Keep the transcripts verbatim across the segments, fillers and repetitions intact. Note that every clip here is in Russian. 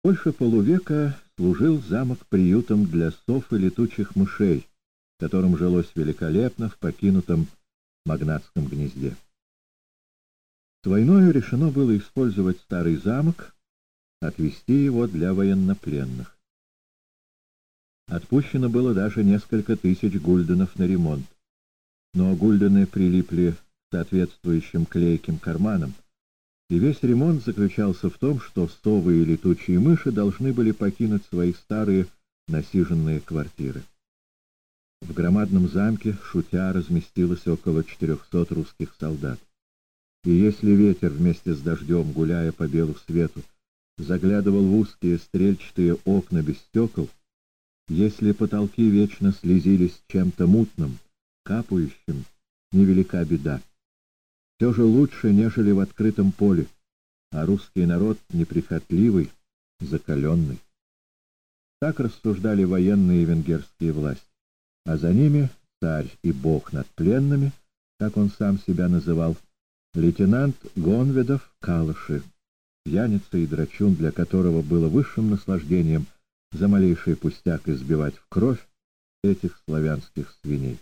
Больше полувека служил замок приютом для сов и летучих мышей, которым жилось великолепно в покинутом магнатском гнезде. С войною решено было использовать старый замок, отвести его для военнопленных. Отпущено было даже несколько тысяч гульденов на ремонт, но гульдены прилипли к соответствующим клейким карманам, и весь ремонт заключался в том, что совы и летучие мыши должны были покинуть свои старые насиженные квартиры. В громадном замке, шутя, разместилось около четырехсот русских солдат. И если ветер вместе с дождем, гуляя по белу свету, заглядывал в узкие стрельчатые окна без стекол, если потолки вечно слезились чем-то мутным, капающим, невелика беда. Все же лучше, нежели в открытом поле, а русский народ неприхотливый, закаленный. Так рассуждали военные венгерские власти, а за ними царь и бог над пленными, как он сам себя называл, лейтенант Гонведов Калыши, пьяница и драчун, для которого было высшим наслаждением за малейший пустяк избивать в кровь этих славянских свиней.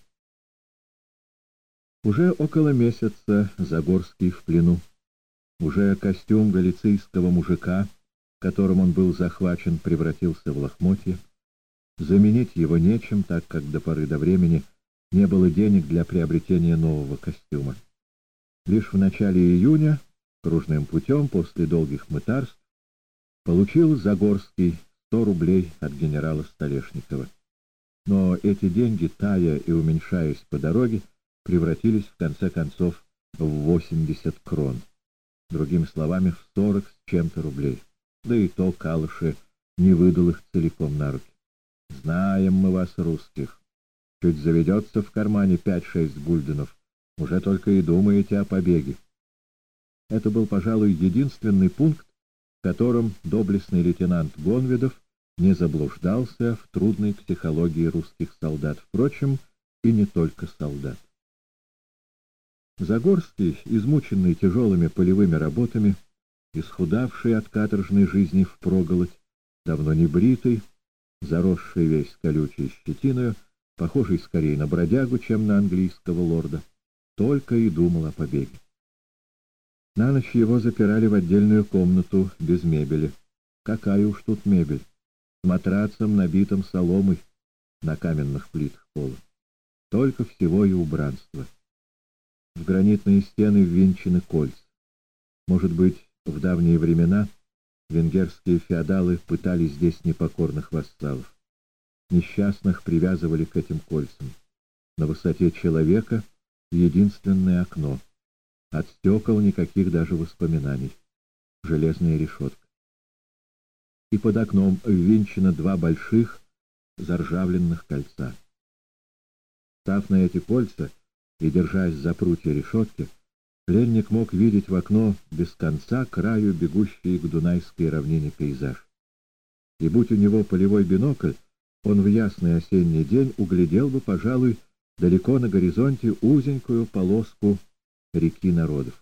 Уже около месяца Загорский в плену. Уже костюм галицийского мужика, которым он был захвачен, превратился в лохмотье. Заменить его нечем, так как до поры до времени не было денег для приобретения нового костюма. Лишь в начале июня, кружным путем, после долгих мытарств, получил Загорский сто рублей от генерала Столешникова. Но эти деньги, тая и уменьшаясь по дороге, превратились в конце концов в восемьдесят крон. Другими словами, в сорок с чем-то рублей. Да и то Калыши не выдал их целиком на руки. Знаем мы вас, русских. Чуть заведется в кармане пять-шесть гульденов, уже только и думаете о побеге. Это был, пожалуй, единственный пункт, в котором доблестный лейтенант Гонведов не заблуждался в трудной психологии русских солдат, впрочем, и не только солдат. Загорский, измученный тяжелыми полевыми работами, исхудавший от каторжной жизни впроголодь, давно не бритый, заросший весь колючей щетиною, похожий скорее на бродягу, чем на английского лорда, только и думал о побеге. На ночь его запирали в отдельную комнату без мебели. Какая уж тут мебель! С матрацем, набитым соломой на каменных плитах пола. Только всего и убранства. В гранитные стены ввинчены кольца. Может быть, в давние времена венгерские феодалы пытали здесь непокорных вассалов. Несчастных привязывали к этим кольцам. На высоте человека единственное окно. От стекол никаких даже воспоминаний. Железная решетка. И под окном ввинчено два больших заржавленных кольца. Став на эти кольца и держась за прутья решетки, пленник мог видеть в окно без конца краю бегущий к Дунайской равнине пейзаж. И будь у него полевой бинокль, он в ясный осенний день углядел бы, пожалуй, далеко на горизонте узенькую полоску реки народов.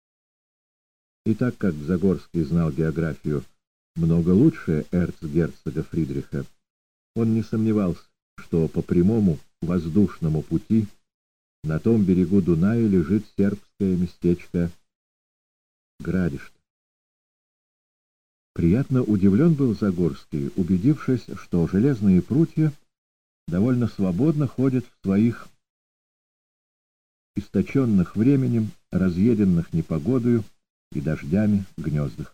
И так как Загорский знал географию много лучше эрцгерцога Фридриха, он не сомневался, что по прямому воздушному пути на том берегу Дуная лежит сербское местечко Градишт. Приятно удивлен был Загорский, убедившись, что железные прутья довольно свободно ходят в своих источенных временем, разъеденных непогодою и дождями гнездах.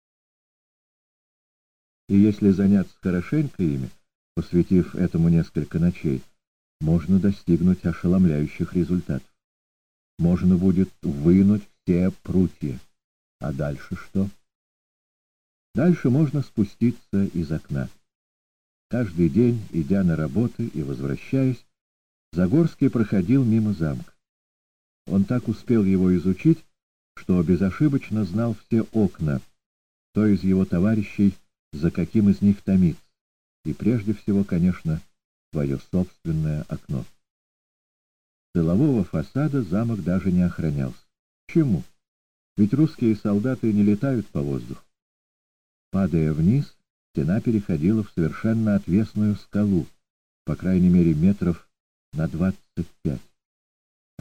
И если заняться хорошенько ими, посвятив этому несколько ночей, можно достигнуть ошеломляющих результатов. Можно будет вынуть все прутья. А дальше что? Дальше можно спуститься из окна. Каждый день, идя на работу и возвращаясь, Загорский проходил мимо замка. Он так успел его изучить, что безошибочно знал все окна, кто из его товарищей за каким из них томится, и прежде всего, конечно, свое собственное окно. Тылового фасада замок даже не охранялся. Чему? Ведь русские солдаты не летают по воздуху. Падая вниз, стена переходила в совершенно отвесную скалу, по крайней мере метров на двадцать пять.